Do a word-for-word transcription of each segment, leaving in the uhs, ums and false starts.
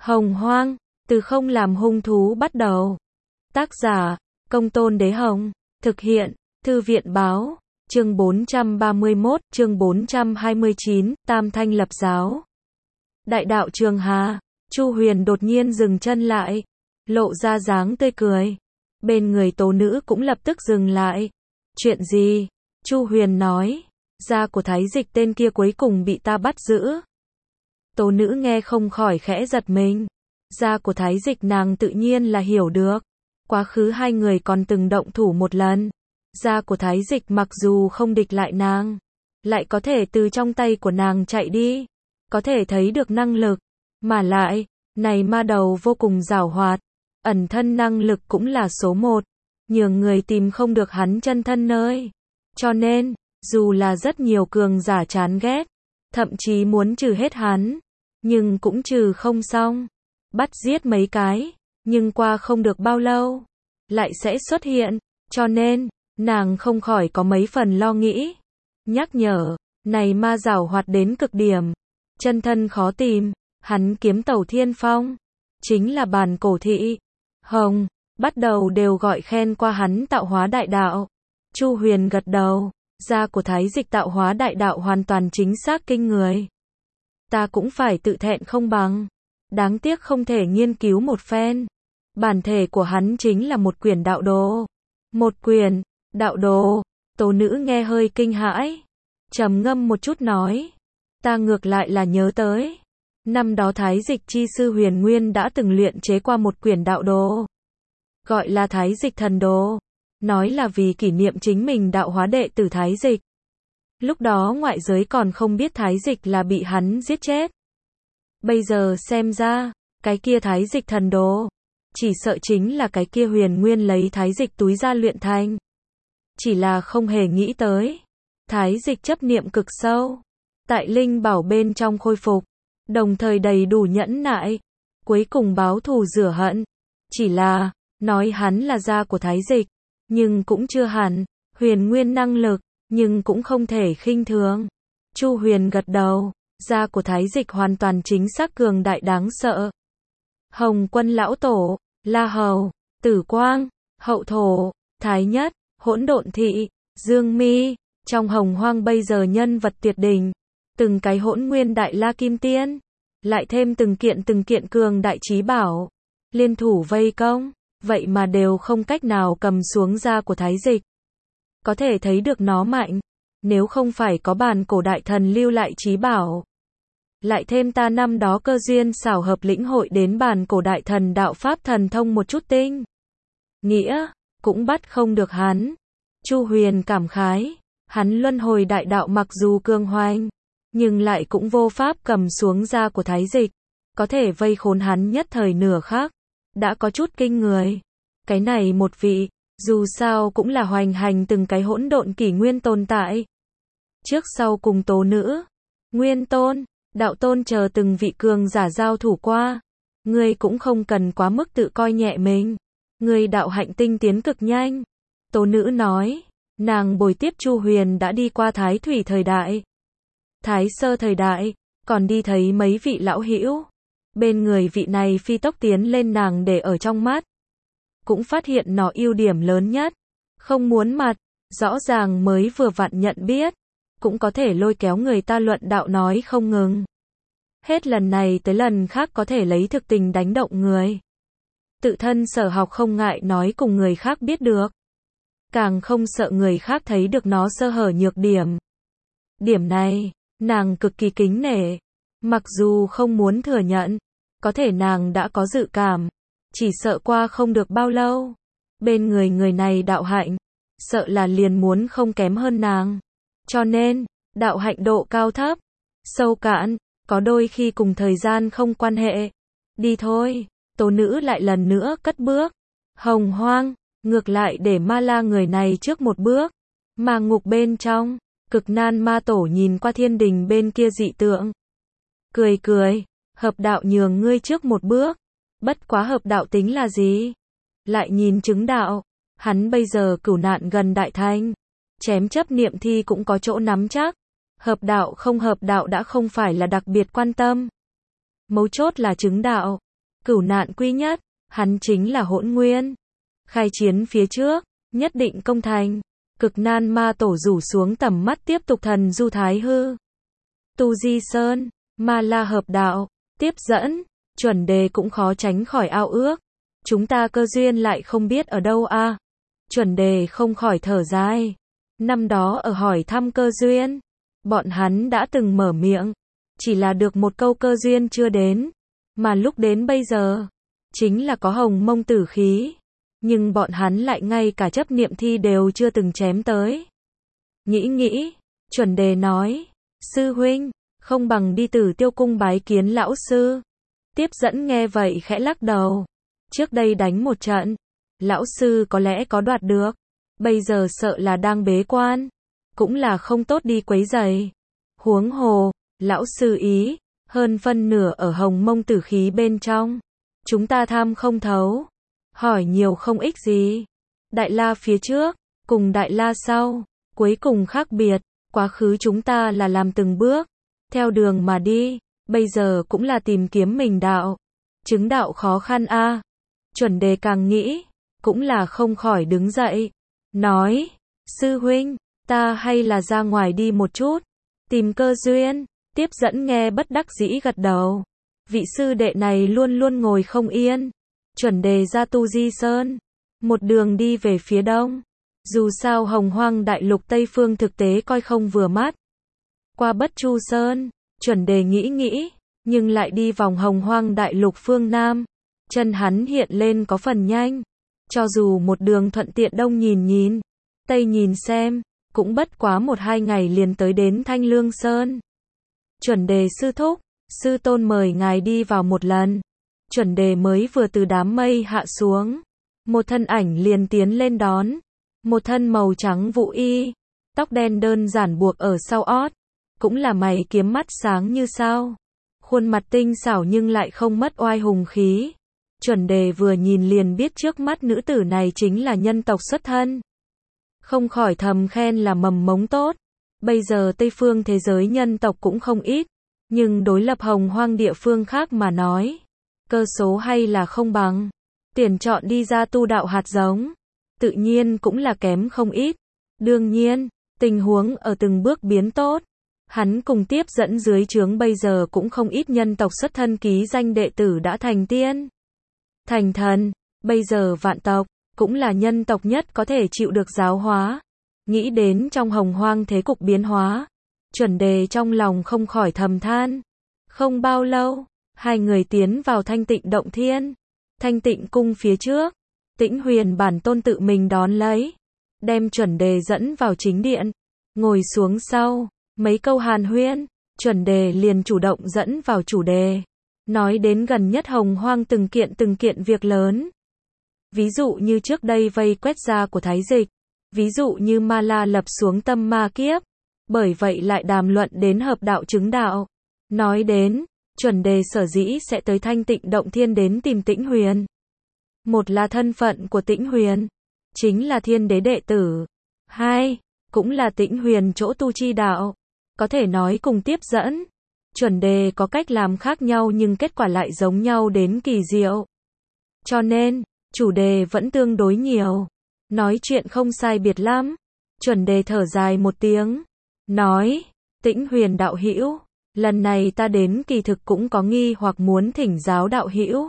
Hồng Hoang, từ không làm hung thú bắt đầu. Tác giả, Công Tôn Đế Hồng. Thực hiện, Thư viện Báo. Chương bốn trăm ba mươi mốt, chương bốn trăm hai mươi chín, Tam Thanh lập giáo. Đại đạo Trường Hà, Chu Huyền đột nhiên dừng chân lại, lộ ra dáng tươi cười. Bên người Tố Nữ cũng lập tức dừng lại. Chuyện gì? Chu Huyền nói, da của Thái Dịch tên kia cuối cùng bị ta bắt giữ. Tố Nữ nghe không khỏi khẽ giật mình. Da của Thái Dịch nàng tự nhiên là hiểu được. Quá khứ hai người còn từng động thủ một lần. Da của Thái Dịch mặc dù không địch lại nàng, lại có thể từ trong tay của nàng chạy đi. Có thể thấy được năng lực. Mà lại, này ma đầu vô cùng giàu hoạt. Ẩn thân năng lực cũng là số một. Nhường người tìm không được hắn chân thân nơi. Cho nên, dù là rất nhiều cường giả chán ghét, thậm chí muốn trừ hết hắn, nhưng cũng trừ không xong. Bắt giết mấy cái, nhưng qua không được bao lâu, lại sẽ xuất hiện. Cho nên, nàng không khỏi có mấy phần lo nghĩ. Nhắc nhở, này ma giàu hoạt đến cực điểm. Chân thân khó tìm, hắn kiếm tẩu thiên phong. Chính là bàn cổ thị. Hồng, bắt đầu đều gọi khen qua hắn tạo hóa đại đạo. Chu Huyền gật đầu, da của Thái Dịch tạo hóa đại đạo hoàn toàn chính xác kinh người. Ta cũng phải tự thẹn không bằng. Đáng tiếc không thể nghiên cứu một phen. Bản thể của hắn chính là một quyển đạo đồ. Một quyển, đạo đồ. Tố Nữ nghe hơi kinh hãi. Trầm ngâm một chút nói. Ta ngược lại là nhớ tới. Năm đó Thái Dịch chi sư Huyền Nguyên đã từng luyện chế qua một quyển đạo đồ. Gọi là Thái Dịch thần đồ. Nói là vì kỷ niệm chính mình đạo hóa đệ tử Thái Dịch. Lúc đó ngoại giới còn không biết Thái Dịch là bị hắn giết chết. Bây giờ xem ra, cái kia Thái Dịch thần đồ, chỉ sợ chính là cái kia Huyền Nguyên lấy Thái Dịch túi ra luyện thành. Chỉ là không hề nghĩ tới. Thái Dịch chấp niệm cực sâu. Tại linh bảo bên trong khôi phục. Đồng thời đầy đủ nhẫn nại. Cuối cùng báo thù rửa hận. Chỉ là, nói hắn là da của Thái Dịch. Nhưng cũng chưa hẳn. Huyền Nguyên năng lực, nhưng cũng không thể khinh thường. Chu Huyền gật đầu. Da của Thái Dịch hoàn toàn chính xác cường đại đáng sợ. Hồng Quân lão tổ, La Hầu, Tử Quang, Hậu Thổ, Thái Nhất, Hỗn Độn Thị, Dương Mi, trong Hồng Hoang bây giờ nhân vật tuyệt đỉnh, từng cái Hỗn Nguyên Đại La Kim Tiên, lại thêm từng kiện từng kiện cường đại chí bảo, liên thủ vây công, vậy mà đều không cách nào cầm xuống da của Thái Dịch. Có thể thấy được nó mạnh, nếu không phải có bàn cổ đại thần lưu lại chí bảo. Lại thêm ta năm đó cơ duyên xảo hợp lĩnh hội đến bàn cổ đại thần đạo pháp thần thông một chút tinh. Nghĩa, cũng bắt không được hắn. Chu Huyền cảm khái, hắn luân hồi đại đạo mặc dù cường hoành, nhưng lại cũng vô pháp cầm xuống da của Thái Dịch. Có thể vây khốn hắn nhất thời nửa khắc, đã có chút kinh người. Cái này một vị, dù sao cũng là hoành hành từng cái hỗn độn kỷ nguyên tồn tại. Trước sau cùng Tố Nữ, Nguyên Tôn, Đạo Tôn chờ từng vị cường giả giao thủ qua. Ngươi cũng không cần quá mức tự coi nhẹ mình. Ngươi đạo hạnh tinh tiến cực nhanh. Tố Nữ nói, nàng bồi tiếp Chu Huyền đã đi qua Thái Thủy thời đại. Thái Sơ thời đại, còn đi thấy mấy vị lão hữu. Bên người vị này phi tốc tiến lên nàng để ở trong mắt. Cũng phát hiện nó ưu điểm lớn nhất. Không muốn mặt, rõ ràng mới vừa vặn nhận biết. Cũng có thể lôi kéo người ta luận đạo nói không ngừng. Hết lần này tới lần khác có thể lấy thực tình đánh động người. Tự thân sở học không ngại nói cùng người khác biết được. Càng không sợ người khác thấy được nó sơ hở nhược điểm. Điểm này, nàng cực kỳ kính nể. Mặc dù không muốn thừa nhận, có thể nàng đã có dự cảm. Chỉ sợ qua không được bao lâu. Bên người người này đạo hạnh, sợ là liền muốn không kém hơn nàng. Cho nên, đạo hạnh độ cao thấp, sâu cạn, có đôi khi cùng thời gian không quan hệ. Đi thôi, Tố Nữ lại lần nữa cất bước. Hồng Hoang, ngược lại để Ma La người này trước một bước. Mà ngục bên trong, Cực Nan Ma Tổ nhìn qua thiên đình bên kia dị tượng. Cười cười, hợp đạo nhường ngươi trước một bước. Bất quá hợp đạo tính là gì? Lại nhìn chứng đạo, hắn bây giờ cửu nạn gần đại thanh. Chém chấp niệm thi cũng có chỗ nắm chắc. Hợp đạo không hợp đạo đã không phải là đặc biệt quan tâm. Mấu chốt là chứng đạo. Cửu nạn quy nhất, hắn chính là Hỗn Nguyên. Khai chiến phía trước, nhất định công thành. Cực nan ma tổ rủ xuống tầm mắt tiếp tục thần du thái hư. Tu Di Sơn, Ma La hợp đạo, tiếp dẫn, chuẩn đề cũng khó tránh khỏi ao ước. Chúng ta cơ duyên lại không biết ở đâu a. À? Chuẩn đề không khỏi thở dài. Năm đó ở hỏi thăm cơ duyên, bọn hắn đã từng mở miệng, chỉ là được một câu cơ duyên chưa đến, mà lúc đến bây giờ, chính là có hồng mông tử khí, nhưng bọn hắn lại ngay cả chấp niệm thi đều chưa từng chém tới. Nghĩ nghĩ, chuẩn đề nói, sư huynh, không bằng đi Tử Tiêu cung bái kiến lão sư. Tiếp dẫn nghe vậy khẽ lắc đầu, trước đây đánh một trận, lão sư có lẽ có đoạt được, bây giờ sợ là đang bế quan, cũng là không tốt đi quấy rầy. Huống hồ, lão sư ý, hơn phân nửa ở hồng mông tử khí bên trong, chúng ta tham không thấu, hỏi nhiều không ích gì. Đại La phía trước, cùng Đại La sau, cuối cùng khác biệt, quá khứ chúng ta là làm từng bước, theo đường mà đi, bây giờ cũng là tìm kiếm mình đạo. Chứng đạo khó khăn a. À. Chuẩn đề càng nghĩ, cũng là không khỏi đứng dậy, nói, sư huynh, ta hay là ra ngoài đi một chút, tìm cơ duyên. Tiếp dẫn nghe bất đắc dĩ gật đầu, vị sư đệ này luôn luôn ngồi không yên. Chuẩn đề ra Tu Di Sơn, một đường đi về phía đông, dù sao hồng hoang đại lục Tây Phương thực tế coi không vừa mắt. Qua Bất Chu Sơn, chuẩn đề nghĩ nghĩ, nhưng lại đi vòng hồng hoang đại lục phương Nam, chân hắn hiện lên có phần nhanh, cho dù một đường thuận tiện đông nhìn nhìn, tây nhìn xem, cũng bất quá một hai ngày liền tới đến Thanh Lương Sơn. Chuẩn đề sư thúc, sư tôn mời ngài đi vào một lần. Chuẩn đề mới vừa từ đám mây hạ xuống, một thân ảnh liền tiến lên đón, một thân màu trắng vũ y, tóc đen đơn giản buộc ở sau ót, cũng là mày kiếm mắt sáng như sao, khuôn mặt tinh xảo nhưng lại không mất oai hùng khí. Chuẩn đề vừa nhìn liền biết trước mắt nữ tử này chính là nhân tộc xuất thân, không khỏi thầm khen là mầm mống tốt. Bây giờ Tây phương thế giới nhân tộc cũng không ít, nhưng đối lập hồng hoang địa phương khác mà nói, cơ số hay là không bằng. Tuyển chọn đi ra tu đạo hạt giống, tự nhiên cũng là kém không ít. Đương nhiên, tình huống ở từng bước biến tốt. Hắn cùng tiếp dẫn dưới trướng bây giờ cũng không ít nhân tộc xuất thân ký danh đệ tử đã thành tiên, thành thần, bây giờ vạn tộc, cũng là nhân tộc nhất có thể chịu được giáo hóa. Nghĩ đến trong hồng hoang thế cục biến hóa, chuẩn đề trong lòng không khỏi thầm than. Không bao lâu, hai người tiến vào Thanh Tịnh Động Thiên. Thanh Tịnh cung phía trước, Tĩnh Huyền bản tôn tự mình đón lấy, đem chuẩn đề dẫn vào chính điện, ngồi xuống sau, mấy câu hàn huyên, chuẩn đề liền chủ động dẫn vào chủ đề, nói đến gần nhất hồng hoang từng kiện từng kiện việc lớn. Ví dụ như trước đây vây quét gia của Thái Dịch, ví dụ như Ma La lập xuống tâm ma kiếp, bởi vậy lại đàm luận đến hợp đạo chứng đạo. Nói đến, chuẩn đề sở dĩ sẽ tới Thanh Tịnh Động Thiên đến tìm Tĩnh Huyền. Một là thân phận của Tĩnh Huyền, chính là thiên đế đệ tử. Hai, cũng là Tĩnh Huyền chỗ tu chi đạo. Có thể nói cùng tiếp dẫn, chuẩn đề có cách làm khác nhau nhưng kết quả lại giống nhau đến kỳ diệu. Cho nên, chủ đề vẫn tương đối nhiều. Nói chuyện không sai biệt lắm. Chuẩn đề thở dài một tiếng, nói, Tĩnh Huyền đạo hữu, lần này ta đến kỳ thực cũng có nghi hoặc muốn thỉnh giáo đạo hữu.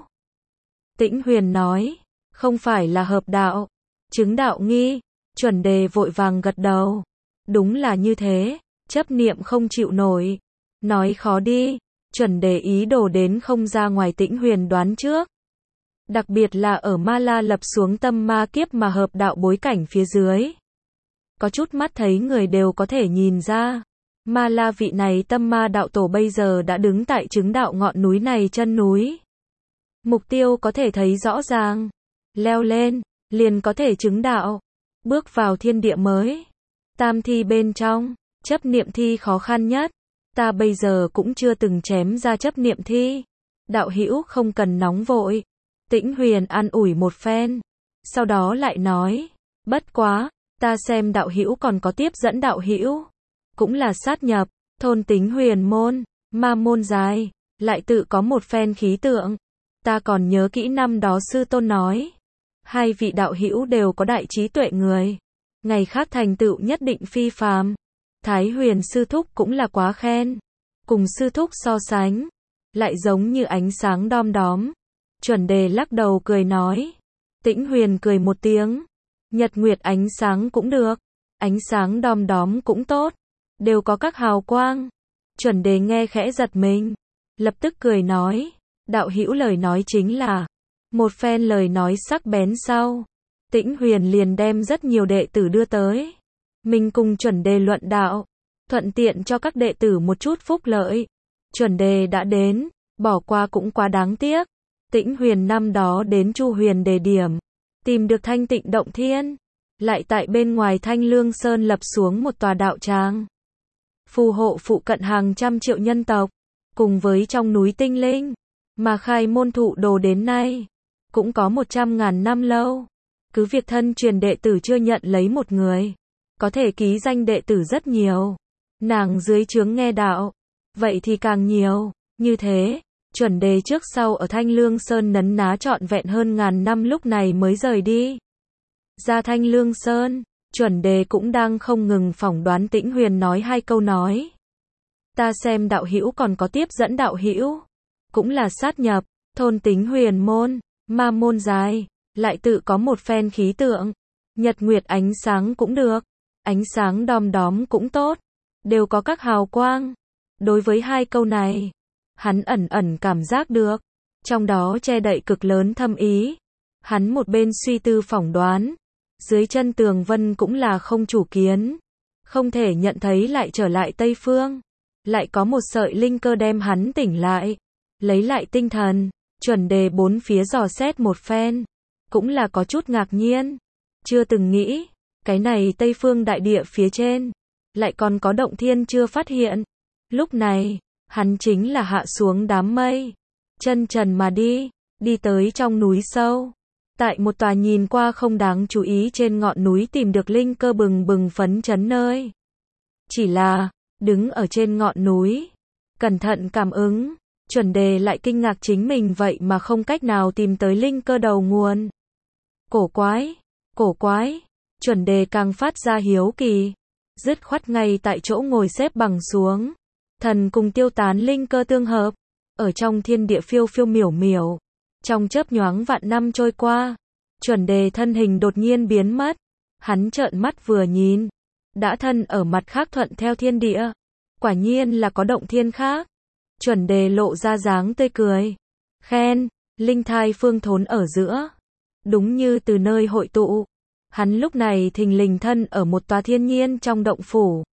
Tĩnh Huyền nói, không phải là hợp đạo, chứng đạo nghi. Chuẩn đề vội vàng gật đầu, đúng là như thế, chấp niệm không chịu nổi. Nói khó đi, chuẩn đề ý đồ đến không ra ngoài Tĩnh Huyền đoán trước. Đặc biệt là ở Ma La lập xuống tâm ma kiếp mà hợp đạo bối cảnh phía dưới. Có chút mắt thấy người đều có thể nhìn ra. Ma La vị này tâm ma đạo tổ bây giờ đã đứng tại chứng đạo ngọn núi này chân núi. Mục tiêu có thể thấy rõ ràng. Leo lên, liền có thể chứng đạo. Bước vào thiên địa mới. Tam thi bên trong, chấp niệm thi khó khăn nhất. Ta bây giờ cũng chưa từng chém ra chấp niệm thi. Đạo hữu không cần nóng vội. Tĩnh Huyền an ủi một phen. Sau đó lại nói, bất quá, ta xem đạo hữu còn có tiếp dẫn đạo hữu. Cũng là sát nhập, thôn tính huyền môn, ma môn dài, lại tự có một phen khí tượng. Ta còn nhớ kỹ năm đó sư tôn nói, hai vị đạo hữu đều có đại trí tuệ người, ngày khác thành tựu nhất định phi phàm. Thái Huyền sư thúc cũng là quá khen, cùng sư thúc so sánh, lại giống như ánh sáng đom đóm. Chuẩn Đề lắc đầu cười nói. Tĩnh Huyền cười một tiếng, nhật nguyệt ánh sáng cũng được, ánh sáng đom đóm cũng tốt, đều có các hào quang. Chuẩn Đề nghe khẽ giật mình, lập tức cười nói, đạo hữu lời nói chính là một phen lời nói sắc bén sau. Tĩnh Huyền liền đem rất nhiều đệ tử đưa tới, mình cùng Chuẩn Đề luận đạo, thuận tiện cho các đệ tử một chút phúc lợi. Chuẩn Đề đã đến, bỏ qua cũng quá đáng tiếc. Tĩnh Huyền năm đó đến Chu Huyền đề điểm, tìm được Thanh Tịnh Động Thiên, lại tại bên ngoài Thanh Lương Sơn lập xuống một tòa đạo tràng, phù hộ phụ cận hàng trăm triệu nhân tộc, cùng với trong núi tinh linh, mà khai môn thụ đồ đến nay, cũng có một trăm ngàn năm lâu. Cứ việc thân truyền đệ tử chưa nhận lấy một người, có thể ký danh đệ tử rất nhiều. Nàng dưới trướng nghe đạo, vậy thì càng nhiều. Như thế, Chuẩn Đề trước sau ở Thanh Lương Sơn nấn ná trọn vẹn hơn ngàn năm lúc này mới rời đi. Ra Thanh Lương Sơn, Chuẩn Đề cũng đang không ngừng phỏng đoán Tĩnh Huyền nói hai câu nói. Ta xem đạo hữu còn có tiếp dẫn đạo hữu, cũng là sát nhập, thôn tính huyền môn, ma môn dài, lại tự có một phen khí tượng. Nhật nguyệt ánh sáng cũng được, ánh sáng đom đóm cũng tốt, đều có các hào quang. Đối với hai câu này, hắn ẩn ẩn cảm giác được, trong đó che đậy cực lớn thâm ý. Hắn một bên suy tư phỏng đoán, dưới chân tường vân cũng là không chủ kiến, không thể nhận thấy lại trở lại Tây Phương. Lại có một sợi linh cơ đem hắn tỉnh lại, lấy lại tinh thần. Chuẩn Đề bốn phía dò xét một phen, cũng là có chút ngạc nhiên, chưa từng nghĩ, cái này Tây Phương đại địa phía trên, lại còn có động thiên chưa phát hiện. Lúc này, hắn chính là hạ xuống đám mây, chân trần mà đi, đi tới trong núi sâu. Tại một tòa nhìn qua không đáng chú ý trên ngọn núi tìm được linh cơ bừng bừng phấn chấn nơi. Chỉ là, đứng ở trên ngọn núi, cẩn thận cảm ứng, Chuẩn Đề lại kinh ngạc chính mình vậy mà không cách nào tìm tới linh cơ đầu nguồn. Cổ quái, cổ quái, Chuẩn Đề càng phát ra hiếu kỳ, dứt khoát ngay tại chỗ ngồi xếp bằng xuống. Thần cùng tiêu tán linh cơ tương hợp, ở trong thiên địa phiêu phiêu miểu miểu. Trong chớp nhoáng vạn năm trôi qua, Chuẩn Đề thân hình đột nhiên biến mất. Hắn trợn mắt vừa nhìn, đã thân ở mặt khác thuận theo thiên địa. Quả nhiên là có động thiên khác. Chuẩn Đề lộ ra dáng tươi cười, khen, linh thai phương thốn ở giữa, đúng như từ nơi hội tụ. Hắn lúc này thình lình thân ở một tòa thiên nhiên trong động phủ,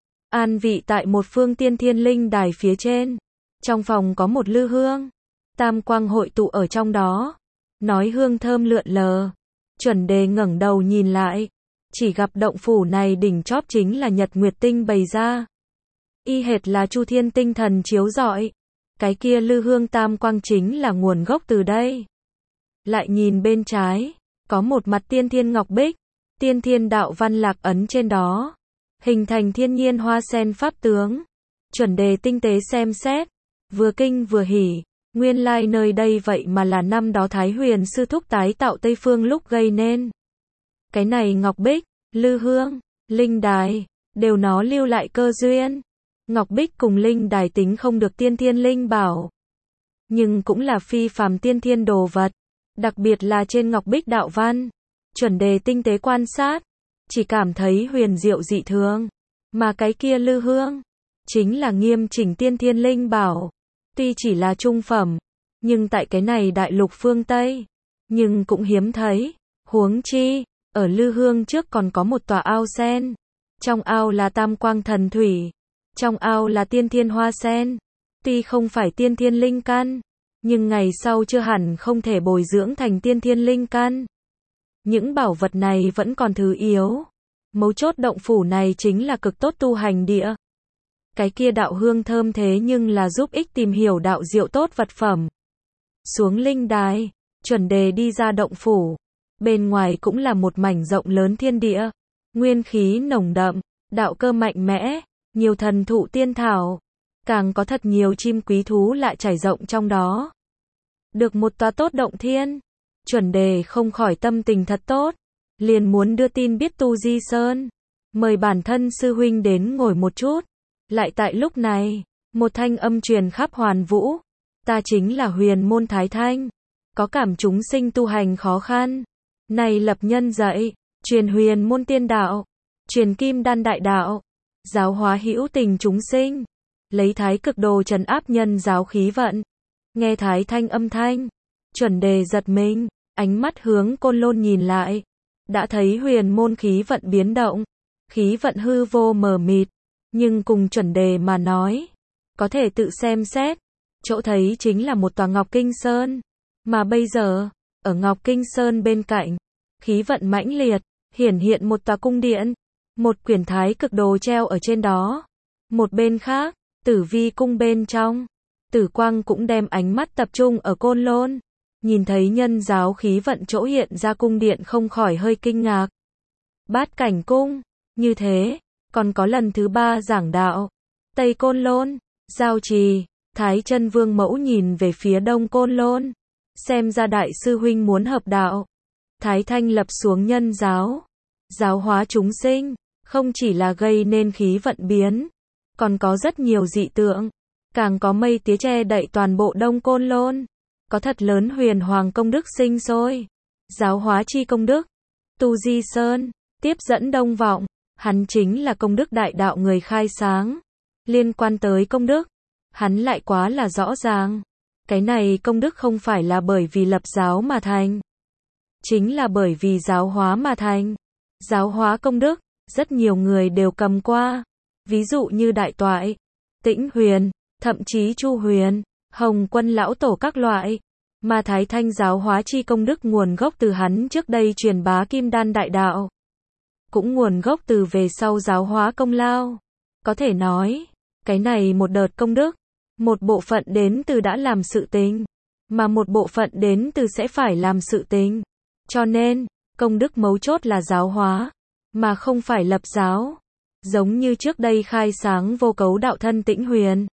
an vị tại một phương tiên thiên linh đài phía trên. Trong phòng có một lư hương, tam quang hội tụ ở trong đó, nói hương thơm lượn lờ. Chuẩn Đề ngẩng đầu nhìn lại, chỉ gặp động phủ này đỉnh chóp chính là nhật nguyệt tinh bày ra, y hệt là Chu Thiên tinh thần chiếu rọi. Cái kia lư hương tam quang chính là nguồn gốc từ đây. Lại nhìn bên trái, có một mặt tiên thiên ngọc bích, tiên thiên đạo văn lạc ấn trên đó, hình thành thiên nhiên hoa sen pháp tướng. Chuẩn Đề tinh tế xem xét, vừa kinh vừa hỉ, nguyên lai nơi đây vậy mà là năm đó Thái Huyền sư thúc tái tạo Tây Phương lúc gây nên. Cái này ngọc bích, lư hương, linh đài, đều nó lưu lại cơ duyên. Ngọc bích cùng linh đài tính không được tiên thiên linh bảo, nhưng cũng là phi phàm tiên thiên đồ vật, đặc biệt là trên ngọc bích đạo văn. Chuẩn Đề tinh tế quan sát, chỉ cảm thấy huyền diệu dị thường, mà cái kia lư hương, chính là nghiêm chỉnh tiên thiên linh bảo. Tuy chỉ là trung phẩm, nhưng tại cái này đại lục phương Tây, nhưng cũng hiếm thấy. Huống chi, ở lư hương trước còn có một tòa ao sen, trong ao là tam quang thần thủy, trong ao là tiên thiên hoa sen. Tuy không phải tiên thiên linh căn, nhưng ngày sau chưa hẳn không thể bồi dưỡng thành tiên thiên linh căn. Những bảo vật này vẫn còn thứ yếu. Mấu chốt động phủ này chính là cực tốt tu hành địa. Cái kia đạo hương thơm thế nhưng là giúp ích tìm hiểu đạo diệu tốt vật phẩm. Xuống linh đài, Chuẩn Đề đi ra động phủ. Bên ngoài cũng là một mảnh rộng lớn thiên địa, nguyên khí nồng đậm, đạo cơ mạnh mẽ, nhiều thần thụ tiên thảo, càng có thật nhiều chim quý thú lại trải rộng trong đó. được một tòa tốt động thiên. Chuẩn đề không khỏi tâm tình thật tốt, liền muốn đưa tin biết Tu Di Sơn, mời bản thân sư huynh đến ngồi một chút. Lại tại lúc này, một thanh âm truyền khắp hoàn vũ, ta chính là Huyền Môn Thái Thanh, có cảm chúng sinh tu hành khó khăn, này lập nhân dạy, truyền Huyền Môn Tiên Đạo, truyền Kim Đan Đại Đạo, giáo hóa hữu tình chúng sinh, lấy Thái Cực Đồ trấn áp nhân giáo khí vận. Nghe Thái Thanh âm thanh, Chuẩn đề giật mình, ánh mắt hướng Côn Lôn nhìn lại, đã thấy Huyền Môn khí vận biến động, khí vận hư vô mờ mịt, nhưng cùng Chuẩn đề mà nói, có thể tự xem xét, chỗ thấy chính là một tòa Ngọc Kinh Sơn, mà bây giờ, ở Ngọc Kinh Sơn bên cạnh, khí vận mãnh liệt, hiển hiện một tòa cung điện, một quyển Thái Cực Đồ treo ở trên đó. Một bên khác, Tử Vi cung bên trong, Tử Quang cũng đem ánh mắt tập trung ở Côn Lôn, nhìn thấy nhân giáo khí vận chỗ hiện ra cung điện không khỏi hơi kinh ngạc. Bát Cảnh cung, như thế, còn có lần thứ ba giảng đạo. Tây Côn Lôn, Giao Trì, Thái Chân Vương mẫu nhìn về phía Đông Côn Lôn, xem ra đại sư huynh muốn hợp đạo. Thái Thanh lập xuống nhân giáo, giáo hóa chúng sinh, không chỉ là gây nên khí vận biến, còn có rất nhiều dị tượng, càng có mây tía che đậy toàn bộ Đông Côn Lôn, có thật lớn huyền hoàng công đức sinh sôi, giáo hóa chi công đức. Tu Di Sơn, tiếp dẫn Đông Vọng, hắn chính là công đức đại đạo người khai sáng, liên quan tới công đức, hắn lại quá là rõ ràng, cái này công đức không phải là bởi vì lập giáo mà thành, chính là bởi vì giáo hóa mà thành. Giáo hóa công đức, rất nhiều người đều cầm qua, ví dụ như Đại Toại, Tĩnh Huyền, thậm chí Chu Huyền, Hồng Quân lão tổ các loại, mà Thái Thanh giáo hóa chi công đức nguồn gốc từ hắn trước đây truyền bá Kim Đan Đại Đạo, cũng nguồn gốc từ về sau giáo hóa công lao. Có thể nói, cái này một đợt công đức, một bộ phận đến từ đã làm sự tình, mà một bộ phận đến từ sẽ phải làm sự tình. Cho nên, công đức mấu chốt là giáo hóa, mà không phải lập giáo. Giống như trước đây khai sáng vô cấu đạo thân Tĩnh Huyền,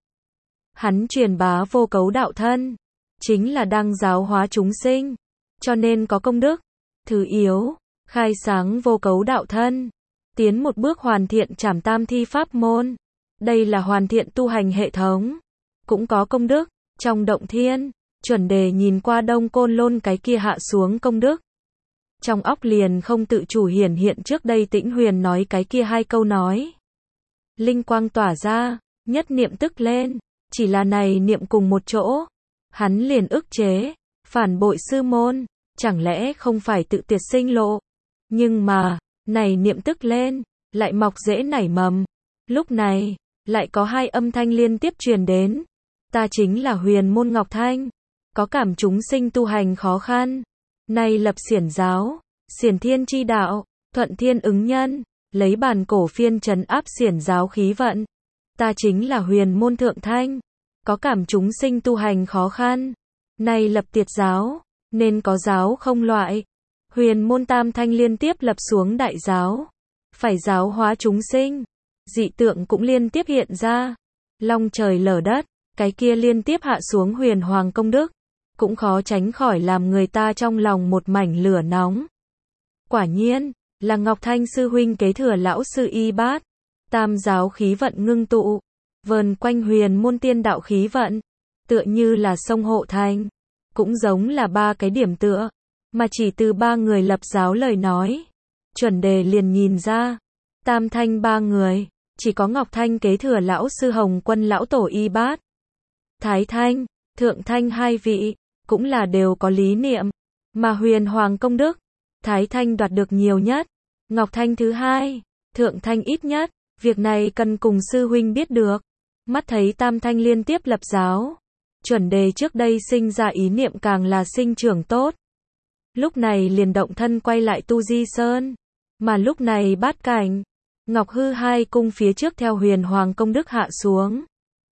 hắn truyền bá vô cấu đạo thân, chính là đang giáo hóa chúng sinh, cho nên có công đức. Thứ yếu, khai sáng vô cấu đạo thân, tiến một bước hoàn thiện Trảm Tam Thi pháp môn, đây là hoàn thiện tu hành hệ thống, cũng có công đức. Trong động thiên, Chuẩn đề nhìn qua Đông Côn Lôn cái kia hạ xuống công đức, trong óc liền không tự chủ hiển hiện trước đây Tĩnh Huyền nói cái kia hai câu nói. Linh quang tỏa ra, nhất niệm tức lên, chỉ là này niệm cùng một chỗ, hắn liền ức chế, phản bội sư môn, chẳng lẽ không phải tự tiệt sinh lộ. Nhưng mà, này niệm tức lên, lại mọc rễ nảy mầm. Lúc này, lại có hai âm thanh liên tiếp truyền đến. Ta chính là Huyền Môn Ngọc Thanh, có cảm chúng sinh tu hành khó khăn, nay lập xiển giáo, xiển thiên chi đạo, thuận thiên ứng nhân, lấy bản cổ phiên trấn áp xiển giáo khí vận. Ta chính là Huyền Môn Thượng Thanh, có cảm chúng sinh tu hành khó khăn, nay lập tiệt giáo, nên có giáo không loại. Huyền Môn Tam Thanh liên tiếp lập xuống đại giáo, phải giáo hóa chúng sinh. Dị tượng cũng liên tiếp hiện ra, long trời lở đất, cái kia liên tiếp hạ xuống huyền hoàng công đức, cũng khó tránh khỏi làm người ta trong lòng một mảnh lửa nóng. Quả nhiên, là Ngọc Thanh sư huynh kế thừa lão sư y bát, tam giáo khí vận ngưng tụ, vờn quanh Huyền Môn tiên đạo khí vận, tựa như là sông hộ thành, cũng giống là ba cái điểm tựa, mà chỉ từ ba người lập giáo lời nói, Chuẩn đề liền nhìn ra, tam thanh ba người, chỉ có Ngọc Thanh kế thừa lão sư Hồng Quân lão tổ y bát, Thái Thanh, Thượng Thanh hai vị, cũng là đều có lý niệm, mà huyền hoàng công đức, Thái Thanh đoạt được nhiều nhất, Ngọc Thanh thứ hai, Thượng Thanh ít nhất, việc này cần cùng sư huynh biết được. Mắt thấy tam thanh liên tiếp lập giáo, Chuẩn đề trước đây sinh ra ý niệm càng là sinh trưởng tốt. Lúc này liền động thân quay lại Tu Di Sơn, mà lúc này Bát Cảnh, Ngọc Hư hai cung phía trước theo huyền hoàng công đức hạ xuống.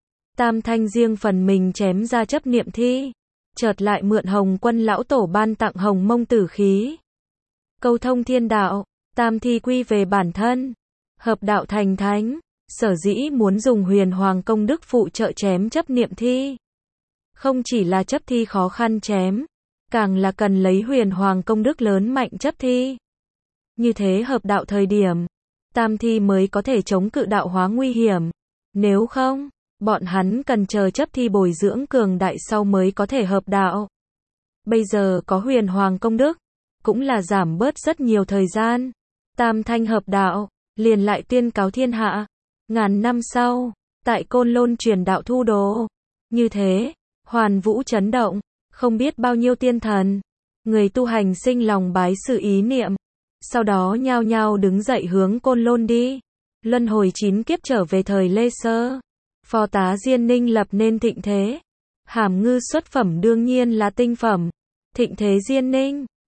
Tam thanh riêng phần mình chém ra chấp niệm thi, chợt lại mượn Hồng Quân lão tổ ban tặng Hồng Mông tử khí, câu thông thiên đạo, tam thi quy về bản thân, hợp đạo thành thánh. Sở dĩ muốn dùng huyền hoàng công đức phụ trợ chém chấp niệm thi, Không chỉ là chấp thi khó khăn chém, càng là cần lấy huyền hoàng công đức lớn mạnh chấp thi. Như thế hợp đạo thời điểm, tam thi mới có thể chống cự đạo hóa nguy hiểm. Nếu không, bọn hắn cần chờ chấp thi bồi dưỡng cường đại sau mới có thể hợp đạo. Bây giờ có huyền hoàng công đức, cũng là giảm bớt rất nhiều thời gian. Tam thanh hợp đạo, liền lại tuyên cáo thiên hạ. Ngàn năm sau, tại Côn Lôn truyền đạo thu đồ. Như thế, hoàn vũ chấn động, không biết bao nhiêu tiên thần. Người tu hành sinh lòng bái sự ý niệm. Sau đó nhao nhao đứng dậy hướng Côn Lôn đi. Luân hồi chín kiếp trở về thời Lê Sơ. Phò tá Diên Ninh lập nên thịnh thế. Hàm ngư xuất phẩm đương nhiên là tinh phẩm. Thịnh thế Diên Ninh,